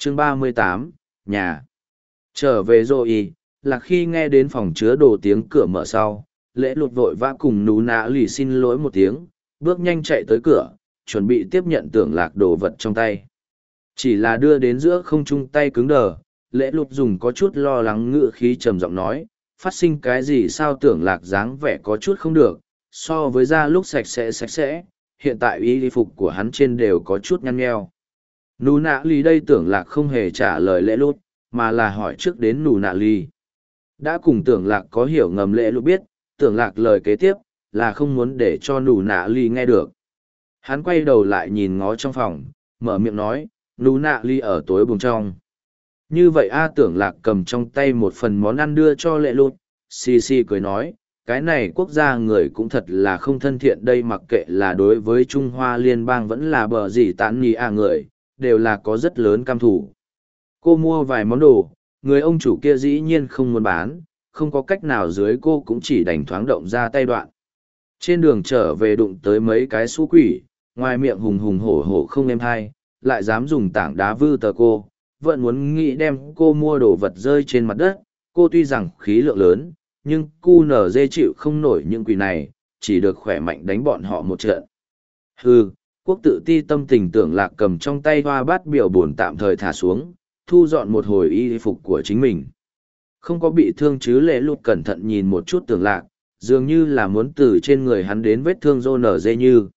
chương 38, nhà. Trở về rồi, là khi nghe đến phòng chứa đồ tiếng cửa mở sau, lễ lụt vội vã cùng nú nạ lì xin lỗi một tiếng, bước nhanh chạy tới cửa, chuẩn bị tiếp nhận tưởng lạc đồ vật trong tay. Chỉ là đưa đến giữa không trung tay cứng đờ, lễ lụt dùng có chút lo lắng ngự khí trầm giọng nói, phát sinh cái gì sao tưởng lạc dáng vẻ có chút không được, so với da lúc sạch sẽ, hiện tại y phục của hắn trên đều có chút nhăn nheo. Nụ nạ lì đây tưởng lạc không hề trả lời lễ lụt, mà là hỏi trước đến nụ nạ lì. Đã cùng tưởng lạc có hiểu ngầm lễ lụt biết, tưởng lạc lời kế tiếp, là không muốn để cho nụ nạ lì nghe được. Hắn quay đầu lại nhìn ngó trong phòng, mở miệng nói, nụ nạ lì ở tối buồng trong. Như vậy tưởng lạc cầm trong tay một phần món ăn đưa cho lễ lụt, xì xì cười nói, cái này quốc gia người cũng thật là không thân thiện đây, mặc kệ là đối với Trung Hoa Liên bang vẫn là bờ gì tán nhì người, đều là có rất lớn cam thủ. Cô mua vài món đồ, người ông chủ kia dĩ nhiên không muốn bán, không có cách nào dưới cô cũng chỉ đành thoáng động ra tay đoạn. Trên đường trở về đụng tới mấy cái xú quỷ, ngoài miệng hùng hùng hổ hổ không êm hay, lại dám dùng tảng đá vư tờ cô, vẫn muốn nghĩ đem cô mua đồ vật rơi trên mặt đất. Cô tuy rằng khí lượng lớn, nhưng cu nở dê chịu không nổi những quỷ này, chỉ được khỏe mạnh đánh bọn họ một trận. Hừ, quốc tự ti tâm tình tưởng lạc cầm trong tay hoa bát biểu buồn tạm thời thả xuống, thu dọn một hồi y phục của chính mình. Không có bị thương chứ lễ lụt cẩn thận nhìn một chút tưởng lạc, dường như là muốn từ trên người hắn đến vết thương rô nở dê như.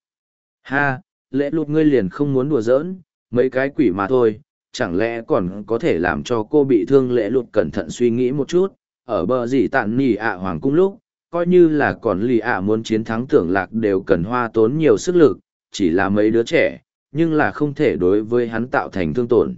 Ha, lễ lụt ngươi liền không muốn đùa giỡn, mấy cái quỷ mà thôi, chẳng lẽ còn có thể làm cho cô bị thương. Lễ lụt cẩn thận suy nghĩ một chút, ở bờ gì tản nỉ hoàng cung lúc, coi như là còn lì muốn chiến thắng tưởng lạc đều cần hoa tốn nhiều sức lực, chỉ là mấy đứa trẻ, nhưng là không thể đối với hắn tạo thành thương tổn.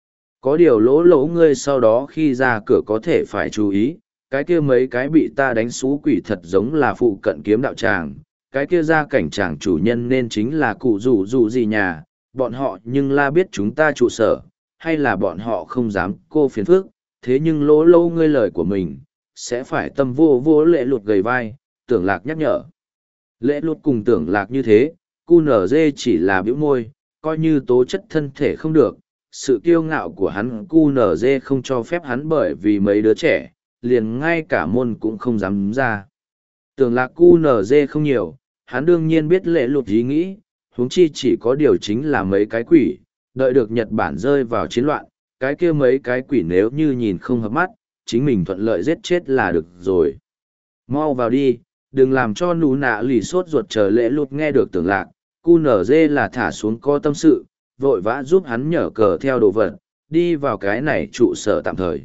Có điều lỗ ngươi sau đó khi ra cửa có thể phải chú ý, cái kia mấy cái bị ta đánh xú quỷ thật giống là phụ cận kiếm đạo tràng, cái kia ra cảnh tràng chủ nhân nên chính là cụ rủ gì nhà, bọn họ nhưng la biết chúng ta trụ sở, hay là bọn họ không dám cô phiền phức, thế nhưng lỗ ngươi lời của mình, sẽ phải tâm vô lễ lụt gầy vai, tưởng lạc nhắc nhở. Lễ lụt cùng tưởng lạc như thế, cu nở dê chỉ là biểu môi, coi như tố chất thân thể không được, sự kiêu ngạo của hắn cu nở dê không cho phép hắn, bởi vì mấy đứa trẻ, liền ngay cả môn cũng không dám ra. Tưởng lạc cu nở dê không nhiều, hắn đương nhiên biết lễ lụt ý nghĩ, huống chi chỉ có điều chính là mấy cái quỷ, đợi được Nhật Bản rơi vào chiến loạn, cái kia mấy cái quỷ nếu như nhìn không hợp mắt, chính mình thuận lợi giết chết là được rồi. Mau vào đi, đừng làm cho nụ nạ lì sốt ruột chờ lễ lụt nghe được tưởng lạc, cu nở dê là thả xuống co tâm sự, vội vã giúp hắn nhở cờ theo đồ vật, đi vào cái này trụ sở tạm thời.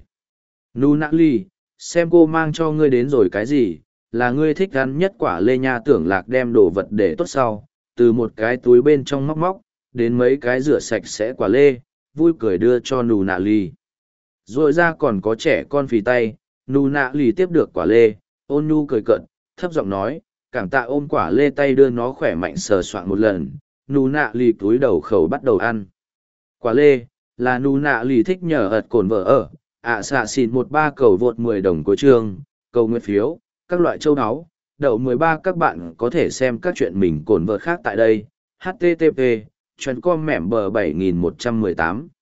Nụ nạ lì, xem cô mang cho ngươi đến rồi cái gì, là ngươi thích ăn nhất quả lê nha. Tưởng lạc đem đồ vật để tốt sau, từ một cái túi bên trong móc, đến mấy cái rửa sạch sẽ quả lê, vui cười đưa cho nụ nạ lì. Rồi ra còn có trẻ con phì tay, nụ nạ lì tiếp được quả lê, ôn nhu cười cợt, thấp giọng nói, cảm tạ ôm quả lê tay đưa nó khỏe mạnh sờ soạn một lần, nụ nạ lì túi đầu khẩu bắt đầu ăn. Quả lê, là nụ nạ lì thích nhờ ật cồn vợ ở, xạ xịn 13 cầu vượt 10 đồng của chương, cầu nguyện phiếu, các loại châu áo, đậu 13 các bạn có thể xem các chuyện mình cồn vợ khác tại đây, http, chuyên com mẻm bờ 7118.